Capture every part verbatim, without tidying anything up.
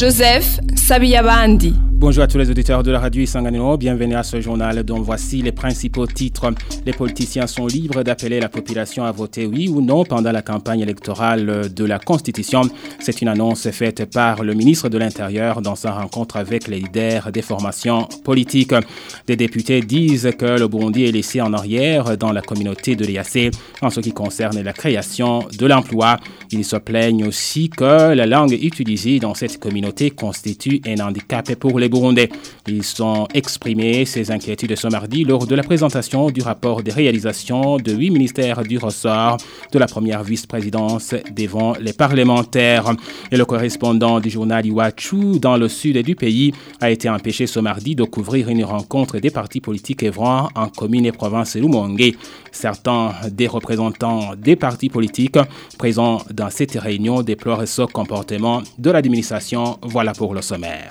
Joseph Sabiyabandi. Bonjour à tous les auditeurs de la radio Isanganiro, bienvenue à ce journal dont voici les principaux titres. Les politiciens sont libres d'appeler la population à voter oui ou non pendant la campagne électorale de la Constitution. C'est une annonce faite par le ministre de l'Intérieur dans sa rencontre avec les leaders des formations politiques. Des députés disent que le Burundi est laissé en arrière dans la communauté de l'E A C en ce qui concerne la création de l'emploi. Ils se plaignent aussi que la langue utilisée dans cette communauté constitue un handicap pour les Burundais. Ils sont exprimés ces inquiétudes ce mardi lors de la présentation du rapport des réalisations de huit ministères du ressort de la première vice-présidence devant les parlementaires. Et le correspondant du journal Iwachu dans le sud du pays a été empêché ce mardi de couvrir une rencontre des partis politiques œuvrant en commune et province Rumonge. Certains des représentants des partis politiques présents dans cette réunion déplorent ce comportement de l'administration. Voilà pour le sommaire.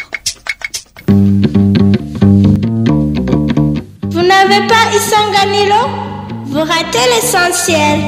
Vous n'avez pas Isanganiro? Vous ratez l'essentiel.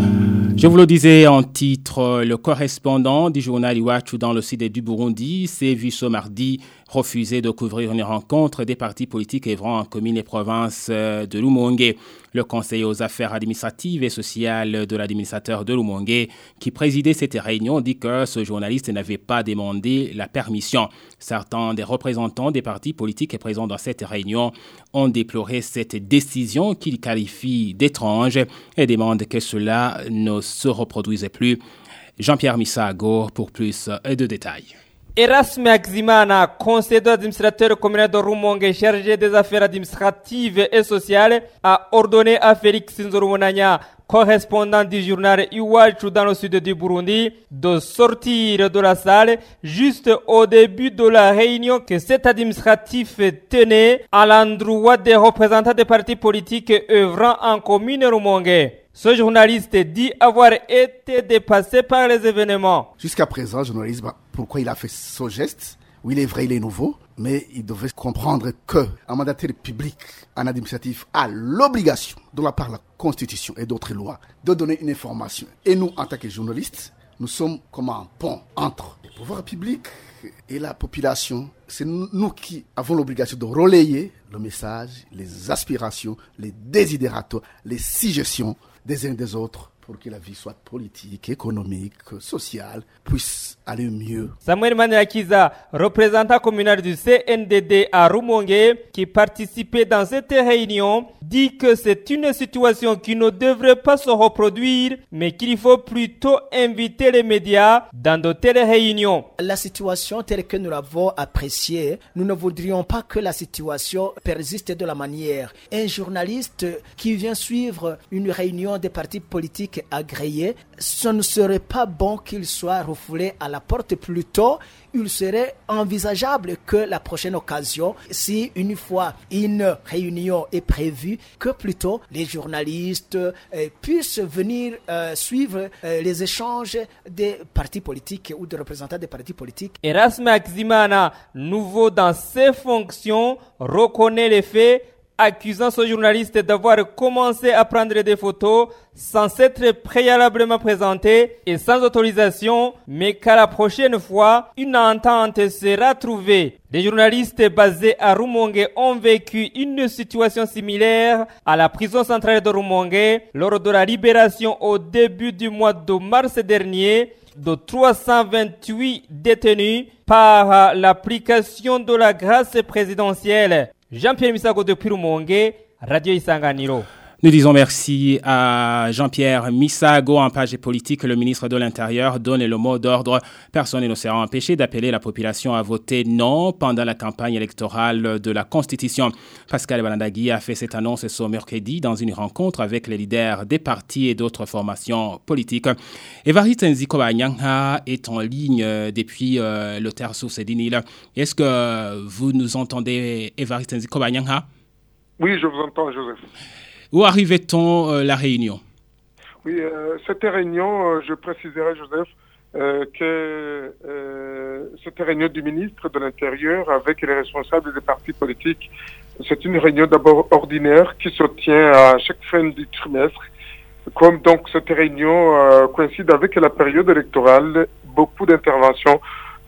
Je vous le disais en titre, le correspondant du journal Iwachu dans le sud du Burundi s'est vu ce mardi refuser de couvrir une rencontre des partis politiques œuvrant en commune et province de Rumonge. Le conseiller aux affaires administratives et sociales de l'administrateur de Rumonge qui présidait cette réunion dit que ce journaliste n'avait pas demandé la permission. Certains des représentants des partis politiques présents dans cette réunion ont déploré cette décision qu'ils qualifient d'étrange et demandent que cela ne se reproduise plus. Jean-Pierre Misago pour plus de détails. Erasme Aximana, conseiller administrateur communal de Rumonge chargé des affaires administratives et sociales, a ordonné à Félix Nzorumonanya, correspondant du journal Iwachu dans le sud du Burundi, de sortir de la salle juste au début de la réunion que cet administratif tenait à l'endroit des représentants des partis politiques œuvrant en commune Rumonge. Ce journaliste dit avoir été dépassé par les événements. Jusqu'à présent, journaliste, pourquoi il a fait ce geste? Oui, il est vrai, il est nouveau, mais il devait comprendre que un mandataire public, un administratif, a l'obligation, de la part de la Constitution et d'autres lois, de donner une information. Et nous, en tant que journalistes, nous sommes comme un pont entre le pouvoir public et la population. C'est nous qui avons l'obligation de relayer le message, les aspirations, les désidératos, les suggestions des uns des autres pour que la vie soit politique, économique, sociale, puisse aller mieux. Samuel Maniakiza, représentant communal du C N D D à Rumonge, qui participait dans cette réunion, dit que c'est une situation qui ne devrait pas se reproduire, mais qu'il faut plutôt inviter les médias dans de telles réunions. La situation telle que nous l'avons appréciée, nous ne voudrions pas que la situation persiste de la manière. Un journaliste qui vient suivre une réunion des partis politiques agréés, ce ne serait pas bon qu'il soit refoulé à la porte. Plutôt, il serait envisageable que la prochaine occasion, si une fois une réunion est prévue, que plutôt les journalistes euh, puissent venir euh, suivre euh, les échanges des partis politiques ou des représentants des partis politiques. Erasme Aximana, nouveau dans ses fonctions, reconnaît les faits, accusant ce journaliste d'avoir commencé à prendre des photos sans s'être préalablement présenté et sans autorisation, mais qu'à la prochaine fois, une entente sera trouvée. Les journalistes basés à Rumonge ont vécu une situation similaire à la prison centrale de Rumonge lors de la libération au début du mois de mars dernier de trois cent vingt-huit détenus par l'application de la grâce présidentielle. Jean-Pierre Misago depuis Rumonge, Radio Isanganiro. Nous disons merci à Jean-Pierre Misago. En page politique, le ministre de l'Intérieur donne le mot d'ordre. Personne ne sera empêché d'appeler la population à voter non pendant la campagne électorale de la Constitution. Pascal Balandagui a fait cette annonce ce mercredi dans une rencontre avec les leaders des partis et d'autres formations politiques. Évariste Nzikobanyanga est en ligne depuis euh, le Terre sous Sédinil. Est-ce que vous nous entendez, Évariste Nzikobanyanga? Oui, je vous entends, Joseph. Où arrivait-on euh, la réunion? Oui, euh, cette réunion, euh, je préciserai, Joseph, euh, que euh, cette réunion du ministre de l'Intérieur avec les responsables des partis politiques, c'est une réunion d'abord ordinaire qui se tient à chaque fin du trimestre. Comme donc cette réunion euh, coïncide avec la période électorale, beaucoup d'interventions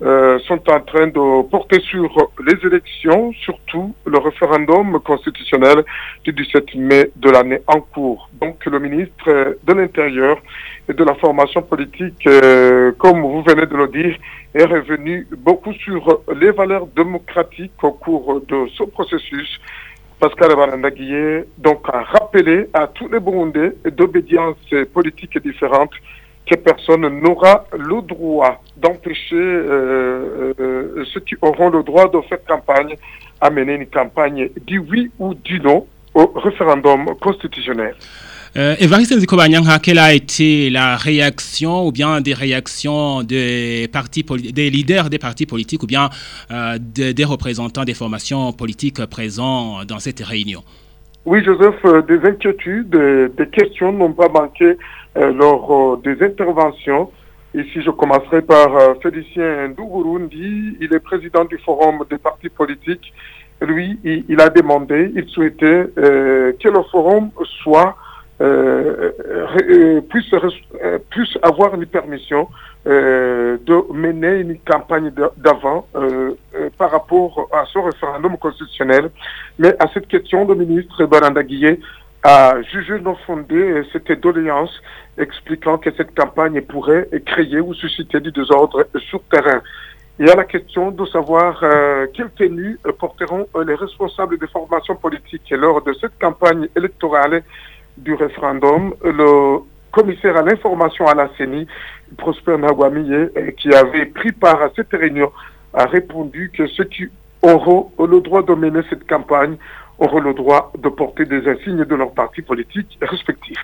euh, sont en train de porter sur les élections, surtout le référendum constitutionnel du dix-sept mai de l'année en cours. Donc le ministre de l'Intérieur et de la formation politique, euh, comme vous venez de le dire, est revenu beaucoup sur les valeurs démocratiques au cours de ce processus. Pascal Barandaguié donc a rappelé à tous les Burundais d'obédience politique différentes que personne n'aura le droit d'empêcher euh, euh, ceux qui auront le droit de faire campagne à mener une campagne du oui ou du non au référendum constitutionnel. Euh, Évariste Nzikobanyanga, quelle a été la réaction ou bien des réactions des partis des leaders des partis politiques ou bien euh, de, des représentants des formations politiques présents dans cette réunion? Oui, Joseph, euh, des inquiétudes, euh, des questions n'ont pas manqué euh, lors euh, des interventions. Ici, je commencerai par euh, Félicien Ndougurundi, il est président du forum des partis politiques. Lui, il, il a demandé, il souhaitait euh, que le forum soit Euh, euh, puisse, euh, puisse avoir une permission euh, de mener une campagne d'avant euh, euh, par rapport à ce référendum constitutionnel. Mais à cette question, le ministre Barandaguié a jugé non fondée cette doléance, expliquant que cette campagne pourrait créer ou susciter du désordre sur terrain. Il y a la question de savoir euh, quelle tenue porteront les responsables des formations politiques lors de cette campagne électorale du référendum. Le commissaire à l'information à la C E N I, Prosper Ntagwamiye, qui avait pris part à cette réunion, a répondu que ceux qui auront le droit de mener cette campagne auront le droit de porter des insignes de leurs partis politiques respectifs.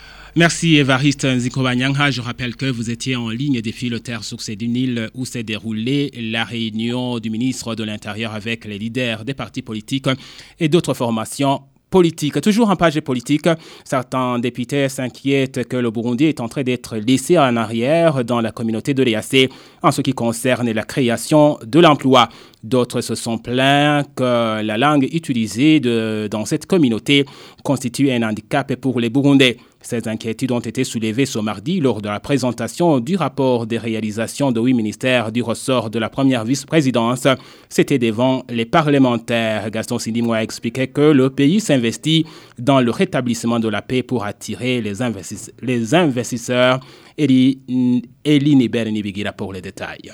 Merci Évariste Nzikobanyanga. Je rappelle que vous étiez en ligne des filotaires sur ces îles où s'est déroulée la réunion du ministre de l'Intérieur avec les leaders des partis politiques et d'autres formations politique. Toujours en page politique, certains députés s'inquiètent que le Burundi est en train d'être laissé en arrière dans la communauté de l'E A C en ce qui concerne la création de l'emploi. D'autres se sont plaints que la langue utilisée de, dans cette communauté constitue un handicap pour les Burundais. Ces inquiétudes ont été soulevées ce mardi lors de la présentation du rapport des réalisations de huit ministères du ressort de la première vice-présidence. C'était devant les parlementaires. Gaston Sindimou a expliqué que le pays s'investit dans le rétablissement de la paix pour attirer les, investis- les investisseurs. Eli, Eli Niber Nibigira pour les détails.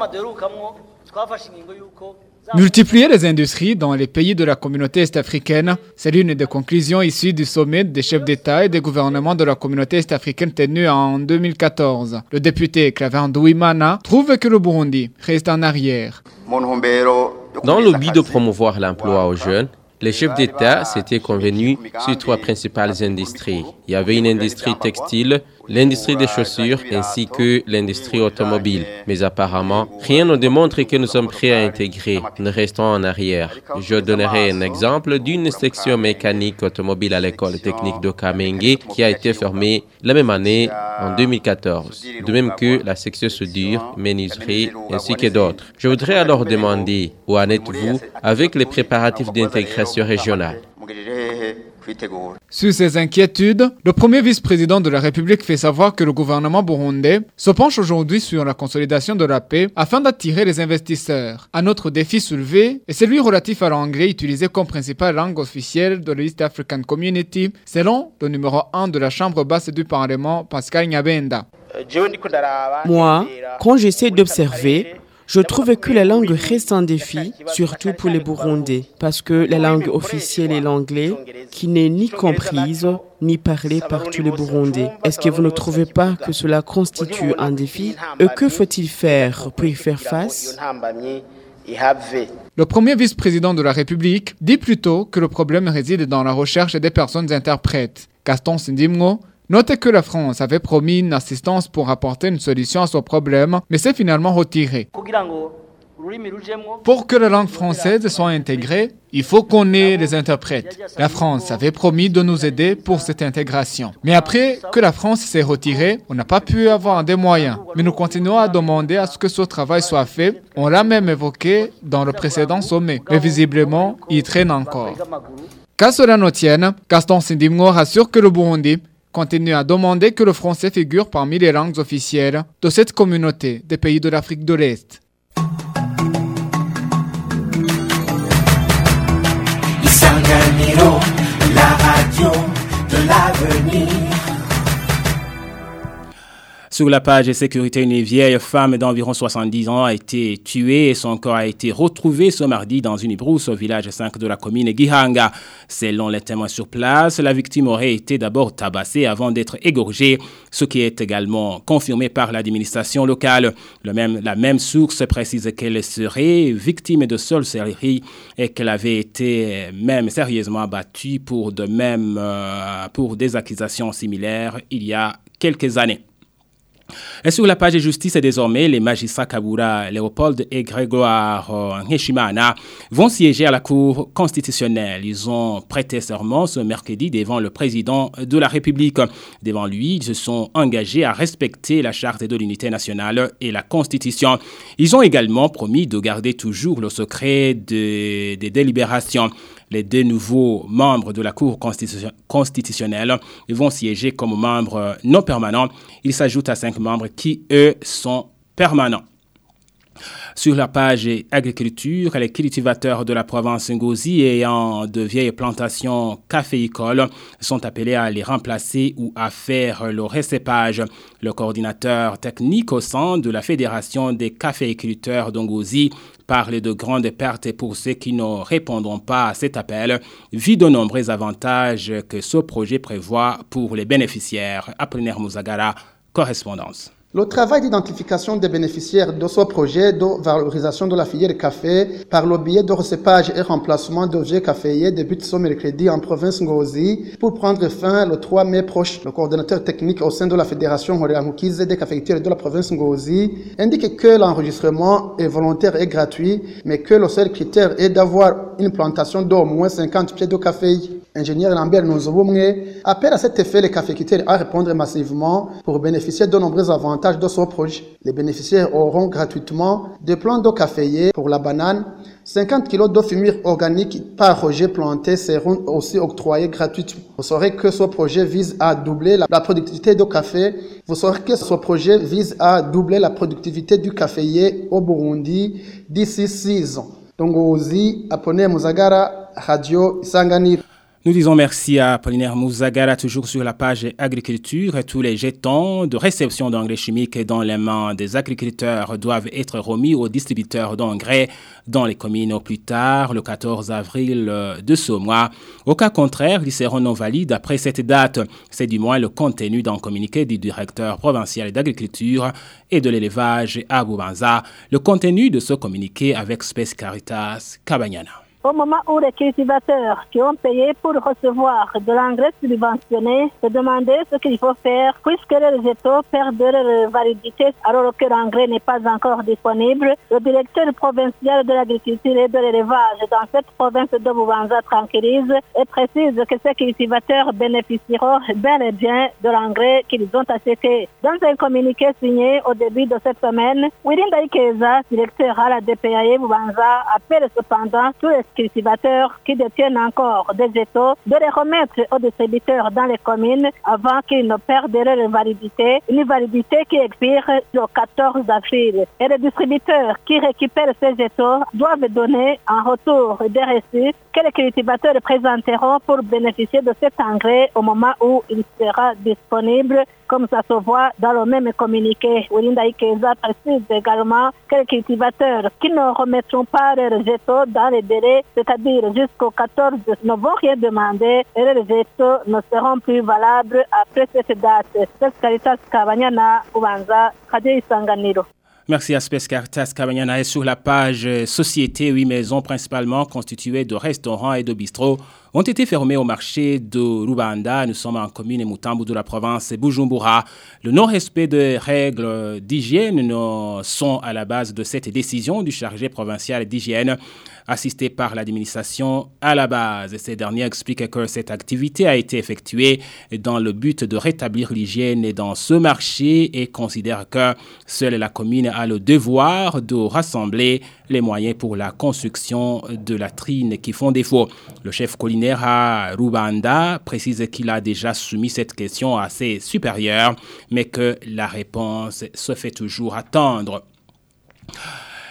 Multiplier les industries dans les pays de la communauté est-africaine, c'est l'une des conclusions issues du sommet des chefs d'État et des gouvernements de la communauté est-africaine tenu en deux mille quatorze. Le député Claver Ndouimana trouve que le Burundi reste en arrière. Dans le but de promouvoir l'emploi aux jeunes, les chefs d'État s'étaient convenus sur trois principales industries. Il y avait une industrie textile, l'industrie des chaussures ainsi que l'industrie automobile. Mais apparemment, rien ne démontre que nous sommes prêts à intégrer. Nous restons en arrière. Je donnerai un exemple d'une section mécanique automobile à l'école technique de Kamenge qui a été fermée la même année en deux mille quatorze. De même que la section soudure, menuiserie ainsi que d'autres. Je voudrais alors demander, où en êtes-vous avec les préparatifs d'intégration régionale? Sur ces inquiétudes, le premier vice-président de la République fait savoir que le gouvernement burundais se penche aujourd'hui sur la consolidation de la paix afin d'attirer les investisseurs. Un autre défi soulevé est celui relatif à l'anglais utilisé comme principale langue officielle de l'East African Community, selon le numéro un de la Chambre basse du Parlement, Pascal Nyabenda. Moi, quand j'essaie d'observer, je trouve que la langue reste un défi, surtout pour les Burundais, parce que la langue officielle est l'anglais, qui n'est ni comprise ni parlée par tous les Burundais. Est-ce que vous ne trouvez pas que cela constitue un défi? Et que faut-il faire pour y faire face? Le premier vice-président de la République dit plutôt que le problème réside dans la recherche des personnes interprètes. Gaston Sindimou notez que la France avait promis une assistance pour apporter une solution à ce problème, mais s'est finalement retirée. Pour que la langue française soit intégrée, il faut qu'on ait les interprètes. La France avait promis de nous aider pour cette intégration. Mais après que la France s'est retirée, on n'a pas pu avoir des moyens. Mais nous continuons à demander à ce que ce travail soit fait. On l'a même évoqué dans le précédent sommet. Mais visiblement, il traîne encore. Qu'à cela ne tienne, Gaston Sindimou rassure que le Burundi continue à demander que le français figure parmi les langues officielles de cette communauté des pays de l'Afrique de l'Est. Sur la page sécurité, une vieille femme d'environ soixante-dix ans a été tuée et son corps a été retrouvé ce mardi dans une brousse au village cinq de la commune Gihanga. Selon les témoins sur place, la victime aurait été d'abord tabassée avant d'être égorgée, ce qui est également confirmé par l'administration locale. Le même, la même source précise qu'elle serait victime de sorcellerie et qu'elle avait été même sérieusement abattue pour, de même, euh, pour des accusations similaires il y a quelques années. Et sur la page de justice, désormais, les magistrats Kabura, Léopold et Grégoire euh, Nheshimana vont siéger à la Cour constitutionnelle. Ils ont prêté serment ce mercredi devant le président de la République. Devant lui, ils se sont engagés à respecter la charte de l'unité nationale et la Constitution. Ils ont également promis de garder toujours le secret des de délibérations. Les deux nouveaux membres de la Cour constitu- constitutionnelle vont siéger comme membres non permanents. Ils s'ajoutent à cinq membres qui, eux, sont permanents. Sur la page agriculture, les cultivateurs de la province Ngozi ayant de vieilles plantations caféicoles sont appelés à les remplacer ou à faire le recépage. Le coordinateur technique au sein de la Fédération des caféiculteurs d'Ngozi parle de grandes pertes pour ceux qui ne répondront pas à cet appel, vu de nombreux avantages que ce projet prévoit pour les bénéficiaires. Apollinaire Mouzagara, correspondance. Le travail d'identification des bénéficiaires de ce projet de valorisation de la filière café par le biais de recépage et remplacement de vieux caféiers débute ce mercredi en province Ngozi pour prendre fin le trois mai proche. Le coordonnateur technique au sein de la Fédération Horeamukize des caféiculteurs de la province Ngozi indique que l'enregistrement est volontaire et gratuit, mais que le seul critère est d'avoir une plantation d'au moins cinquante pieds de café. Ingénieur Lambert Nozobomwe appelle à cet effet les caféiculteurs à répondre massivement pour bénéficier de nombreux avantages de ce projet. Les bénéficiaires auront gratuitement des plants d'eau caféiers pour la banane. cinquante kilos de fumure organique par rejet planté seront aussi octroyés gratuitement. Vous saurez que ce projet vise à doubler la, la productivité du café. Vous saurez que ce projet vise à doubler la productivité du caféier au Burundi d'ici six ans. Donc, Ngozi, Apollinaire Mouzagara, Radio Isanganiro. Nous disons merci à Apollinaire Mouzagara, toujours sur la page agriculture. Tous les jetons de réception d'engrais chimiques dans les mains des agriculteurs doivent être remis aux distributeurs d'engrais dans les communes au plus tard, le quatorze avril de ce mois. Au cas contraire, ils seront non valides après cette date. C'est du moins le contenu d'un communiqué du directeur provincial d'agriculture et de l'élevage à Bubanza. Le contenu de ce communiqué avec Space Caritas Kabanyana. Au moment où les cultivateurs qui ont payé pour recevoir de l'engrais subventionné se demandaient ce qu'il faut faire puisque les végétaux perdent leur validité alors que l'engrais n'est pas encore disponible, le directeur provincial de l'agriculture et de l'élevage dans cette province de Bubanza tranquillise et précise que ces cultivateurs bénéficieront bel et bien de l'engrais qu'ils ont acheté. Dans un communiqué signé au début de cette semaine, Wirinda Ikeza, directeur à la D P A E Bubanza, appelle cependant tous les cultivateurs qui détiennent encore des végétaux de les remettre aux distributeurs dans les communes avant qu'ils ne perdent leur validité, une validité qui expire le quatorze avril. Et les distributeurs qui récupèrent ces végétaux doivent donner en retour des reçus que les cultivateurs présenteront pour bénéficier de cet engrais au moment où il sera disponible, comme ça se voit dans le même communiqué. Wirinda Ikeza précise également que les cultivateurs qui ne remettront pas leurs végétaux dans les délais, c'est-à-dire jusqu'au quatorze, ne vont rien demander et leurs végétaux ne seront plus valables après cette date. C'est Caritas Kabanyana, Bubanza, Radio Isanganiro. Merci à Space Caritas Kabanyana. Et sur la page Société, huit maisons principalement constituées de restaurants et de bistrots ont été fermées au marché de Rubanda. Nous sommes en commune Mutambu de la province Bujumbura. Le non-respect des règles d'hygiène sont à la base de cette décision du chargé provincial d'hygiène, assisté par l'administration à la base. Ces derniers expliquent que cette activité a été effectuée dans le but de rétablir l'hygiène dans ce marché et considèrent que seule la commune a le devoir de rassembler les moyens pour la construction de latrines qui font défaut. Le chef culinaire à Rubanda précise qu'il a déjà soumis cette question à ses supérieurs, mais que la réponse se fait toujours attendre.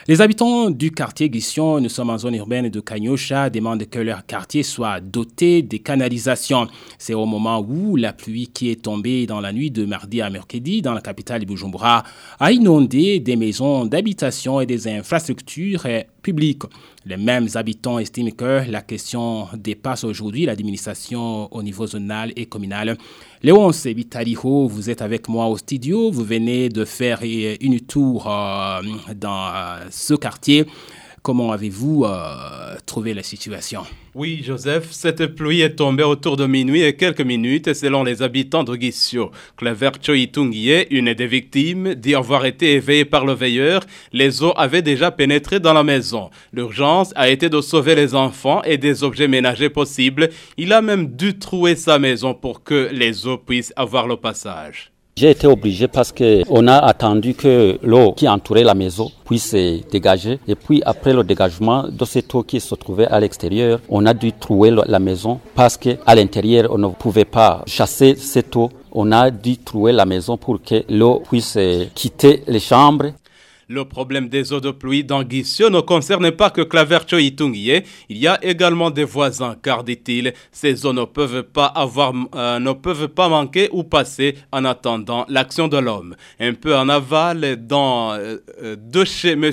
Les habitants du quartier Guission, nous sommes en zone urbaine de Kanyosha, demandent que leur quartier soit doté de canalisations. C'est au moment où la pluie qui est tombée dans la nuit de mardi à mercredi dans la capitale Bujumbura a inondé des maisons d'habitation et des infrastructures publiques. Les mêmes habitants estiment que la question dépasse aujourd'hui l'administration au niveau zonal et communal. Léonce Vitaliho, vous êtes avec moi au studio. Vous venez de faire une tour euh, dans euh, ce quartier. Comment avez-vous euh, trouvé la situation? Oui, Joseph, cette pluie est tombée autour de minuit et quelques minutes selon les habitants de Guissio. Claver Choitungie, une des victimes, dit avoir été éveillée par le veilleur. Les eaux avaient déjà pénétré dans la maison. L'urgence a été de sauver les enfants et des objets ménagers possibles. Il a même dû trouer sa maison pour que les eaux puissent avoir le passage. J'ai été obligé parce qu'on a attendu que l'eau qui entourait la maison puisse se dégager. Et puis après le dégagement de cette eau qui se trouvait à l'extérieur, on a dû trouer la maison parce qu'à l'intérieur, on ne pouvait pas chasser cette eau. On a dû trouer la maison pour que l'eau puisse quitter les chambres. Le problème des eaux de pluie dans Guissio ne concerne pas que Claver Choitungie. Il y a également des voisins, car, dit-il, ces eaux ne peuvent pas avoir, euh, ne peuvent pas manquer ou passer en attendant l'action de l'homme. Un peu en aval, dans euh, de chez M.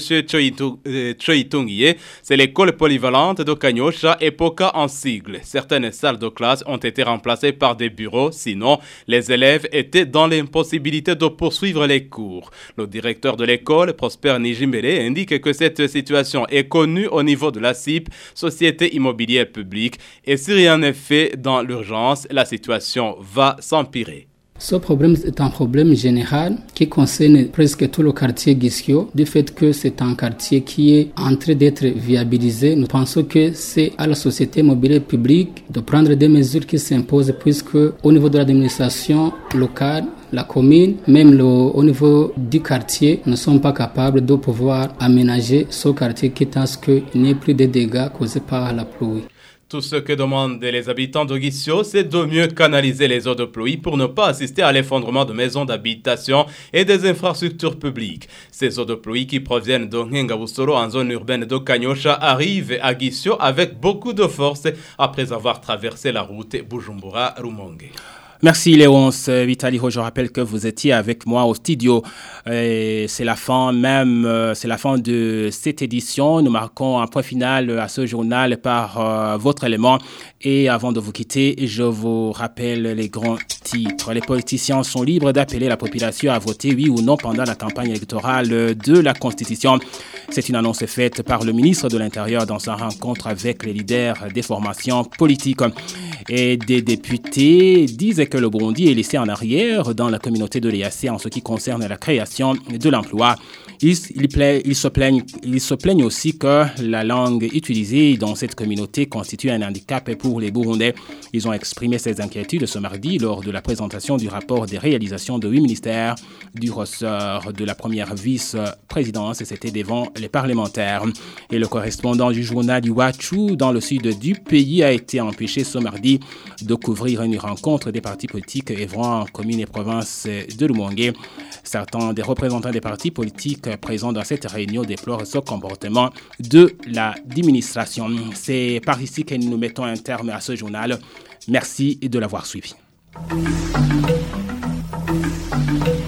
Choitungie, c'est l'école polyvalente de Kanyosha et Poka en sigle. Certaines salles de classe ont été remplacées par des bureaux, sinon les élèves étaient dans l'impossibilité de poursuivre les cours. Le directeur de l'école, Prosper Nijimbele, indique que cette situation est connue au niveau de la C I P, Société Immobilière Publique, et si rien n'est fait dans l'urgence, la situation va s'empirer. Ce problème est un problème général qui concerne presque tout le quartier Guissio, du fait que c'est un quartier qui est en train d'être viabilisé. Nous pensons que c'est à la société immobilière publique de prendre des mesures qui s'imposent, puisque au niveau de l'administration locale, la commune, même le, au niveau du quartier, ne sont pas capables de pouvoir aménager ce quartier, quitte à ce qu'il n'y ait plus de dégâts causés par la pluie. Tout ce que demandent les habitants de Guissio, c'est de mieux canaliser les eaux de pluie pour ne pas assister à l'effondrement de maisons d'habitation et des infrastructures publiques. Ces eaux de pluie qui proviennent de Ngengabusoro en zone urbaine de Kanyosha arrivent à Guissio avec beaucoup de force après avoir traversé la route Bujumbura-Rumonge. Merci Léonce Vitaliho, je rappelle que vous étiez avec moi au studio. Et c'est la fin même, c'est la fin de cette édition. Nous marquons un point final à ce journal par euh, votre élément. Et avant de vous quitter, je vous rappelle les grands titres. Les politiciens sont libres d'appeler la population à voter oui ou non pendant la campagne électorale de la Constitution. C'est une annonce faite par le ministre de l'Intérieur dans sa rencontre avec les leaders des formations politiques. Et des députés disaient que le Burundi est laissé en arrière dans la communauté de l'E A C en ce qui concerne la création de l'emploi. Ils, ils, pla- ils, se plaignent, ils se plaignent aussi que la langue utilisée dans cette communauté constitue un handicap pour les Burundais. Ils ont exprimé ces inquiétudes ce mardi lors de la présentation du rapport des réalisations de huit ministères du ressort de la première vice-présidence, et c'était devant les parlementaires. Et le correspondant du journal Iwachu dans le sud du pays a été empêché ce mardi de couvrir une rencontre des partis politiques œuvrant en commune et province de Rumonge. Certains des représentants des partis politiques présents dans cette réunion déplorent ce comportement de l'administration. C'est par ici que nous mettons un terme à ce journal. Merci de l'avoir suivi.